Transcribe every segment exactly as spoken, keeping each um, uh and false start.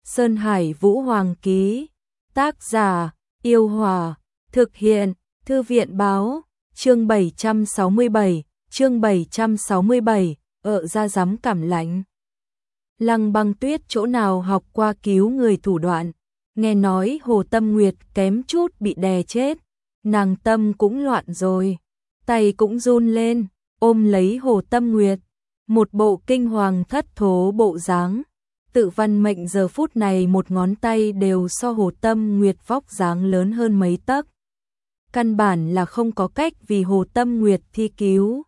Sơn Hải Vũ Hoàng ký. Tác giả, Yêu Hòa. Thực hiện, Thư viện Báo. Chương bảy trăm sáu mươi bảy, chương bảy trăm sáu mươi bảy, ợ ra dám cảm lạnh. Lăng Băng Tuyết chỗ nào học qua cứu người thủ đoạn, nghe nói Hồ Tâm Nguyệt kém chút bị đè chết, nàng tâm cũng loạn rồi, tay cũng run lên, ôm lấy Hồ Tâm Nguyệt, một bộ kinh hoàng thất thố bộ dáng. Tự Văn Mệnh giờ phút này một ngón tay đều so Hồ Tâm Nguyệt vóc dáng lớn hơn mấy tấc. Căn bản là không có cách vì Hồ Tâm Nguyệt thi cứu.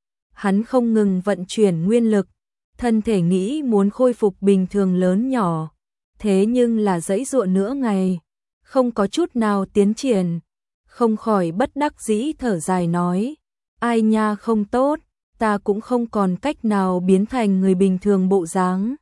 Hắn không ngừng vận chuyển nguyên lực, thân thể nghĩ muốn khôi phục bình thường lớn nhỏ, thế nhưng là dãy dụa nửa ngày, không có chút nào tiến triển, không khỏi bất đắc dĩ thở dài nói, ai nha không tốt, ta cũng không còn cách nào biến thành người bình thường bộ dáng.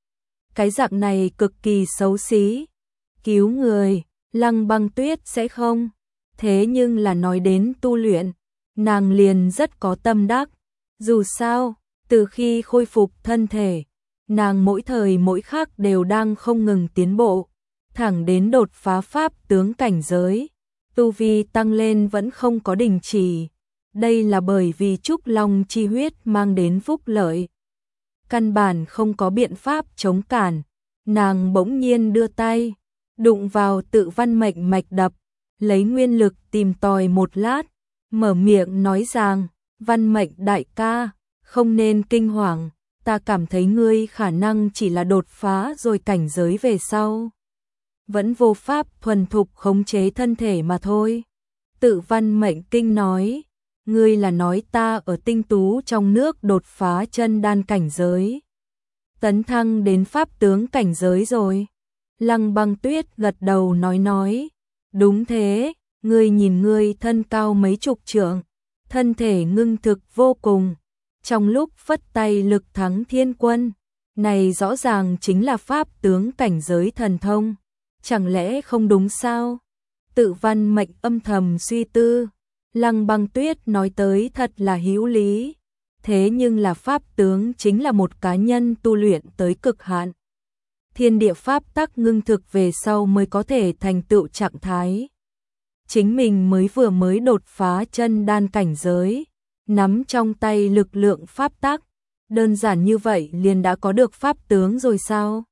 Cái dạng này cực kỳ xấu xí, cứu người, Lăng Băng Tuyết sẽ không, thế nhưng là nói đến tu luyện, nàng liền rất có tâm đắc, dù sao, từ khi khôi phục thân thể, nàng mỗi thời mỗi khắc đều đang không ngừng tiến bộ, thẳng đến đột phá pháp tướng cảnh giới, tu vi tăng lên vẫn không có đình chỉ. Đây là bởi vì Trúc Long chi huyết mang đến phúc lợi. Căn bản không có biện pháp chống cản, nàng bỗng nhiên đưa tay, đụng vào Tự Văn Mệnh mạch đập, lấy nguyên lực tìm tòi một lát, mở miệng nói rằng, Văn Mệnh đại ca, không nên kinh hoàng, ta cảm thấy ngươi khả năng chỉ là đột phá rồi cảnh giới về sau. Vẫn vô pháp thuần thục khống chế thân thể mà thôi. Tự Văn Mệnh kinh nói, ngươi là nói ta ở tinh tú trong nước đột phá chân đan cảnh giới, tấn thăng đến pháp tướng cảnh giới rồi. Lăng Băng Tuyết gật đầu nói nói, đúng thế, ngươi nhìn ngươi thân cao mấy chục trượng, thân thể ngưng thực vô cùng, trong lúc phất tay lực thắng thiên quân, này rõ ràng chính là pháp tướng cảnh giới thần thông, chẳng lẽ không đúng sao? Tự Văn Mệnh âm thầm suy tư, Lăng Băng Tuyết nói tới thật là hữu lý, thế nhưng là pháp tướng chính là một cá nhân tu luyện tới cực hạn. Thiên địa pháp tắc ngưng thực về sau mới có thể thành tựu trạng thái. Chính mình mới vừa mới đột phá chân đan cảnh giới, nắm trong tay lực lượng pháp tắc, đơn giản như vậy liền đã có được pháp tướng rồi sao?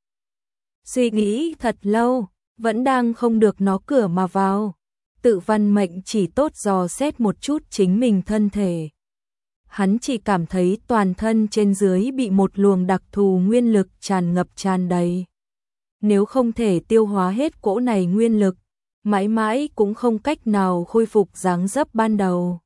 Suy nghĩ thật lâu, vẫn đang không được nó cửa mà vào. Tự Văn Mệnh chỉ tốt dò xét một chút chính mình thân thể. Hắn chỉ cảm thấy toàn thân trên dưới bị một luồng đặc thù nguyên lực tràn ngập tràn đầy. Nếu không thể tiêu hóa hết cỗ này nguyên lực, mãi mãi cũng không cách nào khôi phục dáng dấp ban đầu.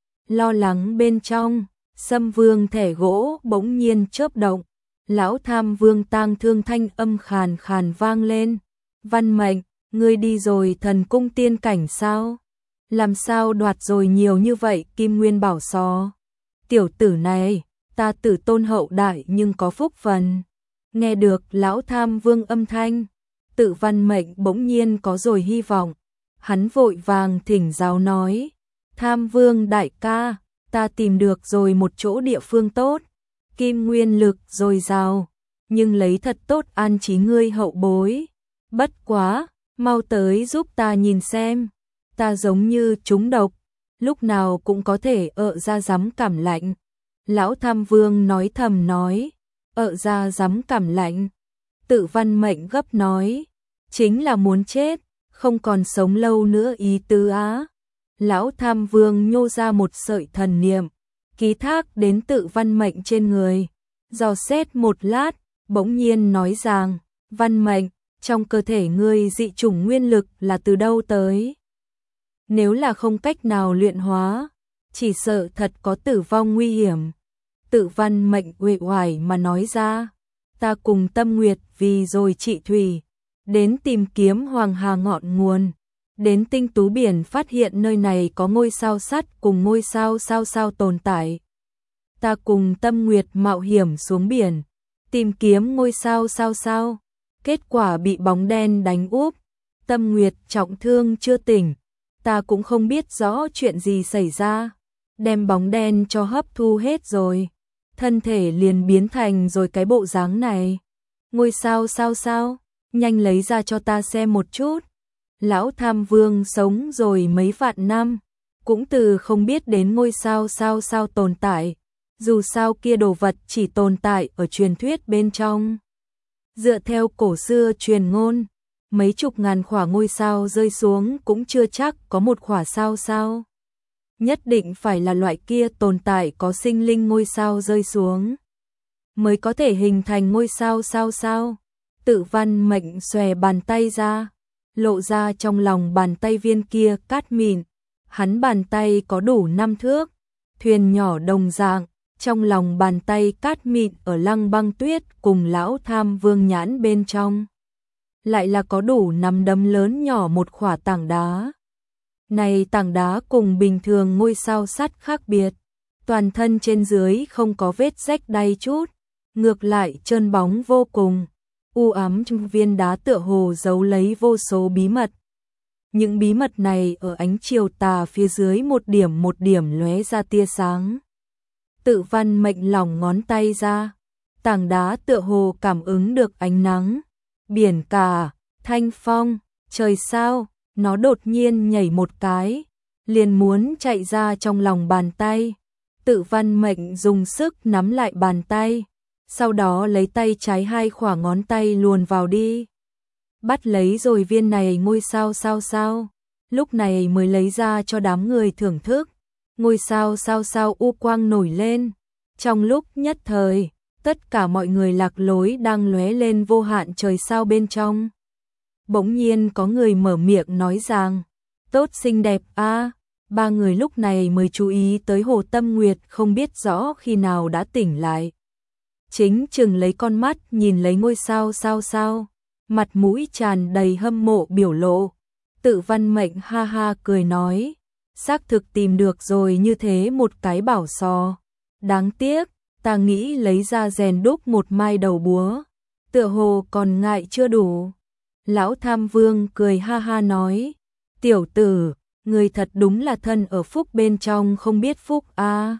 Lo lắng bên trong, Sâm Vương thẻ gỗ bỗng nhiên chớp động, Lão Tham Vương tang thương thanh âm khàn khàn vang lên, Văn Mệnh, ngươi đi rồi thần cung tiên cảnh sao? Làm sao đoạt rồi nhiều như vậy kim nguyên bảo sò? Tiểu tử này, ta tử tôn hậu đại nhưng có phúc phần. Nghe được Lão Tham Vương âm thanh, Tự Văn Mệnh bỗng nhiên có rồi hy vọng. Hắn vội vàng thỉnh giáo nói, Tham Vương đại ca, ta tìm được rồi một chỗ địa phương tốt, kim nguyên lực dồi dào, nhưng lấy thật tốt an trí ngươi hậu bối. Bất quá, mau tới giúp ta nhìn xem, ta giống như trúng độc, lúc nào cũng có thể ợ ra dám cảm lạnh. Lão Tham Vương nói thầm nói, ợ ra dám cảm lạnh. Tự Văn Mệnh gấp nói, chính là muốn chết, không còn sống lâu nữa ý tứ á. Lão Tham Vương nhô ra một sợi thần niệm, ký thác đến Tự Văn Mệnh trên người, dò xét một lát, bỗng nhiên nói rằng, Văn Mệnh, trong cơ thể ngươi dị chủng nguyên lực là từ đâu tới? Nếu là không cách nào luyện hóa, chỉ sợ thật có tử vong nguy hiểm. Tự Văn Mệnh uể oải mà nói ra, ta cùng Tâm Nguyệt vì rồi trị thủy, đến tìm kiếm Hoàng Hà ngọn nguồn, đến tinh tú biển phát hiện nơi này có ngôi sao sắt cùng ngôi sao sao sao tồn tại. Ta cùng Tâm Nguyệt mạo hiểm xuống biển, tìm kiếm ngôi sao sao sao, kết quả bị bóng đen đánh úp, Tâm Nguyệt trọng thương chưa tỉnh, ta cũng không biết rõ chuyện gì xảy ra, đem bóng đen cho hấp thu hết rồi, thân thể liền biến thành rồi cái bộ dáng này. Ngôi sao sao sao, nhanh lấy ra cho ta xem một chút. Lão Tham Vương sống rồi mấy vạn năm, cũng từ không biết đến ngôi sao sao sao tồn tại, dù sao kia đồ vật chỉ tồn tại ở truyền thuyết bên trong. Dựa theo cổ xưa truyền ngôn, mấy chục ngàn khỏa ngôi sao rơi xuống cũng chưa chắc có một khỏa sao sao. Nhất định phải là loại kia tồn tại có sinh linh ngôi sao rơi xuống, mới có thể hình thành ngôi sao sao sao. Tự Văn Mệnh xòe bàn tay ra, lộ ra trong lòng bàn tay viên kia cát mịn, hắn bàn tay có đủ năm thước, thuyền nhỏ đồng dạng, trong lòng bàn tay cát mịn ở Lăng Băng Tuyết cùng Lão Tham Vương nhãn bên trong, lại là có đủ nắm đấm lớn nhỏ một khỏa tảng đá. Này tảng đá cùng bình thường ngôi sao sắt khác biệt, toàn thân trên dưới không có vết rách đay chút, ngược lại trơn bóng vô cùng. U ám trong viên đá tựa hồ giấu lấy vô số bí mật. Những bí mật này ở ánh chiều tà phía dưới một điểm một điểm lóe ra tia sáng. Tự Văn Mệnh lỏng ngón tay ra, tảng đá tựa hồ cảm ứng được ánh nắng, biển cả, thanh phong, trời sao, nó đột nhiên nhảy một cái, liền muốn chạy ra trong lòng bàn tay. Tự Văn Mệnh dùng sức nắm lại bàn tay, sau đó lấy tay trái hai khỏa ngón tay luồn vào đi. Bắt lấy rồi viên này ngôi sao sao sao, lúc này mới lấy ra cho đám người thưởng thức. Ngôi sao sao sao u quang nổi lên, trong lúc nhất thời, tất cả mọi người lạc lối đang lóe lên vô hạn trời sao bên trong. Bỗng nhiên có người mở miệng nói rằng, tốt xinh đẹp a. Ba người lúc này mới chú ý tới Hồ Tâm Nguyệt không biết rõ khi nào đã tỉnh lại. Chính chừng lấy con mắt nhìn lấy ngôi sao sao sao, mặt mũi tràn đầy hâm mộ biểu lộ. Tự Văn Mệnh ha ha cười nói, xác thực tìm được rồi như thế một cái bảo sò. Đáng tiếc, ta nghĩ lấy ra rèn đúc một mai đầu búa, tựa hồ còn ngại chưa đủ. Lão Tham Vương cười ha ha nói, tiểu tử, người thật đúng là thân ở phúc bên trong không biết phúc a. À.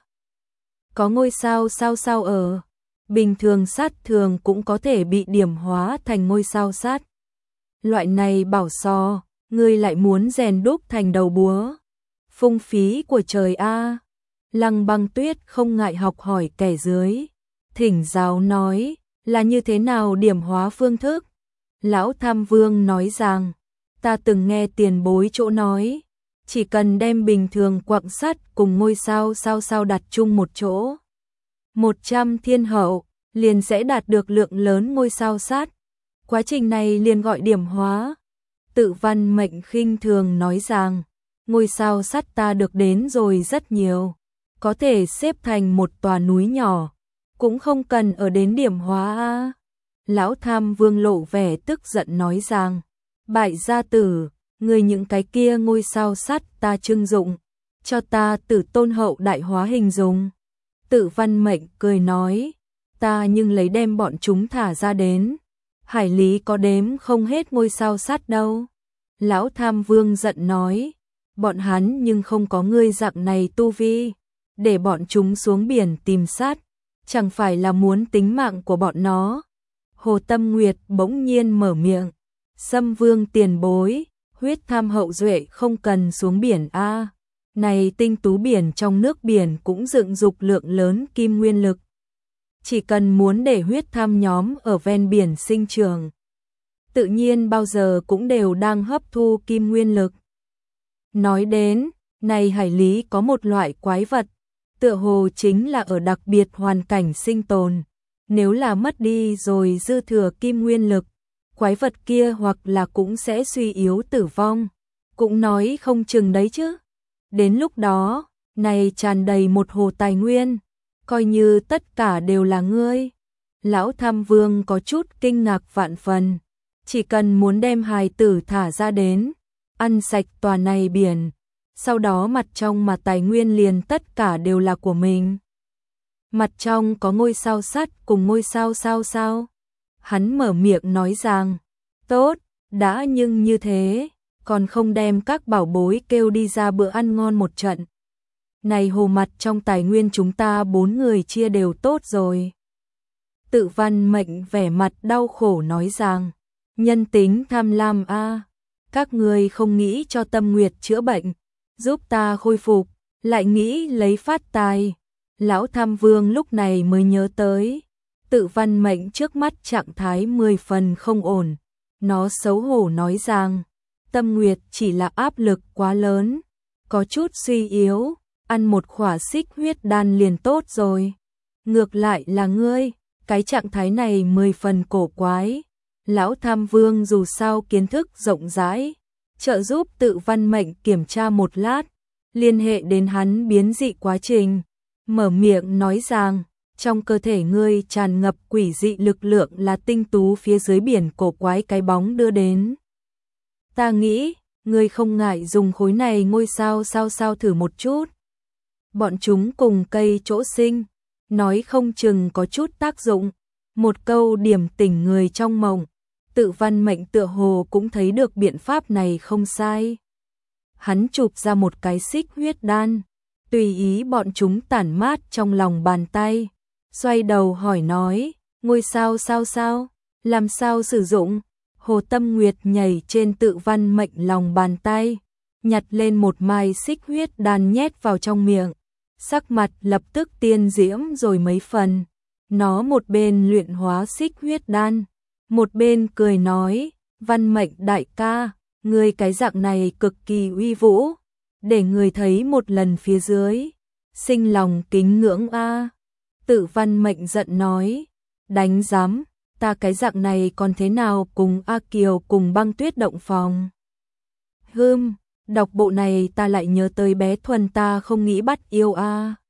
Có ngôi sao sao sao ở, bình thường sát thường cũng có thể bị điểm hóa thành ngôi sao sát. Loại này bảo sò, ngươi lại muốn rèn đúc thành đầu búa. Phung phí của trời a. À. Lăng Băng Tuyết không ngại học hỏi kẻ dưới, thỉnh giáo nói, là như thế nào điểm hóa phương thức? Lão Tham Vương nói rằng, ta từng nghe tiền bối chỗ nói, chỉ cần đem bình thường quặng sắt cùng ngôi sao sao sao đặt chung một chỗ, một trăm thiên hậu, liền sẽ đạt được lượng lớn ngôi sao sắt. Quá trình này liền gọi điểm hóa. Tự Văn Mệnh khinh thường nói rằng, ngôi sao sắt ta được đến rồi rất nhiều, có thể xếp thành một tòa núi nhỏ, cũng không cần ở đến điểm hóa a. Lão Tham Vương lộ vẻ tức giận nói rằng, bại gia tử, người những cái kia ngôi sao sắt ta trưng dụng, cho ta Tử Tôn hậu đại hóa hình dung. Tự Văn Mệnh cười nói, ta nhưng lấy đem bọn chúng thả ra đến, hải lý có đếm không hết ngôi sao sắt đâu. Lão Tham Vương giận nói, bọn hắn nhưng không có ngươi dạng này tu vi, để bọn chúng xuống biển tìm sát, chẳng phải là muốn tính mạng của bọn nó. Hồ Tâm Nguyệt bỗng nhiên mở miệng, Sâm Vương tiền bối, huyết tham hậu duệ không cần xuống biển a. À. Này tinh tú biển trong nước biển cũng dựng dục lượng lớn kim nguyên lực. Chỉ cần muốn để huyết tham nhóm ở ven biển sinh trường, tự nhiên bao giờ cũng đều đang hấp thu kim nguyên lực. Nói đến, này hải lý có một loại quái vật, tựa hồ chính là ở đặc biệt hoàn cảnh sinh tồn. Nếu là mất đi rồi dư thừa kim nguyên lực, quái vật kia hoặc là cũng sẽ suy yếu tử vong, cũng nói không chừng đấy chứ. Đến lúc đó, này tràn đầy một hồ tài nguyên, coi như tất cả đều là ngươi. Lão Tham Vương có chút kinh ngạc vạn phần, chỉ cần muốn đem hài tử thả ra đến, ăn sạch tòa này biển, sau đó mặt trong mà tài nguyên liền tất cả đều là của mình. Mặt trong có ngôi sao sắt cùng ngôi sao sao sao. Hắn mở miệng nói rằng, tốt, đã nhưng như thế, còn không đem các bảo bối kêu đi ra bữa ăn ngon một trận. Này hồ mặt trong tài nguyên chúng ta bốn người chia đều tốt rồi. Tự Văn Mệnh vẻ mặt đau khổ nói rằng, nhân tính tham lam a, các ngươi không nghĩ cho Tâm Nguyệt chữa bệnh, giúp ta khôi phục, lại nghĩ lấy phát tài. Lão Tham Vương lúc này mới nhớ tới, Tự Văn Mệnh trước mắt trạng thái mười phần không ổn, nó xấu hổ nói rằng, Tâm Nguyệt chỉ là áp lực quá lớn, có chút suy yếu, ăn một khỏa xích huyết đan liền tốt rồi. Ngược lại là ngươi, cái trạng thái này mười phần cổ quái. Lão Tham Vương dù sao kiến thức rộng rãi, trợ giúp Tự Văn Mệnh kiểm tra một lát, liên hệ đến hắn biến dị quá trình, mở miệng nói rằng, trong cơ thể ngươi tràn ngập quỷ dị lực lượng là tinh tú phía dưới biển cổ quái cái bóng đưa đến. Ta nghĩ, ngươi không ngại dùng khối này ngôi sao sao sao thử một chút. Bọn chúng cùng cây chỗ sinh, nói không chừng có chút tác dụng. Một câu điểm tỉnh người trong mộng, Tự Văn Mệnh tựa hồ cũng thấy được biện pháp này không sai. Hắn chụp ra một cái xích huyết đan, tùy ý bọn chúng tản mát trong lòng bàn tay, xoay đầu hỏi nói, ngôi sao sao sao, làm sao sử dụng? Hồ Tâm Nguyệt nhảy trên Tự Văn Mệnh lòng bàn tay, nhặt lên một mai xích huyết đan nhét vào trong miệng, sắc mặt lập tức tiên diễm rồi mấy phần. Nó một bên luyện hóa xích huyết đan, một bên cười nói, Văn Mệnh đại ca, ngươi cái dạng này cực kỳ uy vũ, để người thấy một lần phía dưới, sinh lòng kính ngưỡng a. Tự Văn Mệnh giận nói, đánh giám, ta cái dạng này còn thế nào cùng A Kiều cùng Băng Tuyết động phòng. Hừm, đọc bộ này ta lại nhớ tới bé Thuần ta không nghĩ bắt yêu a.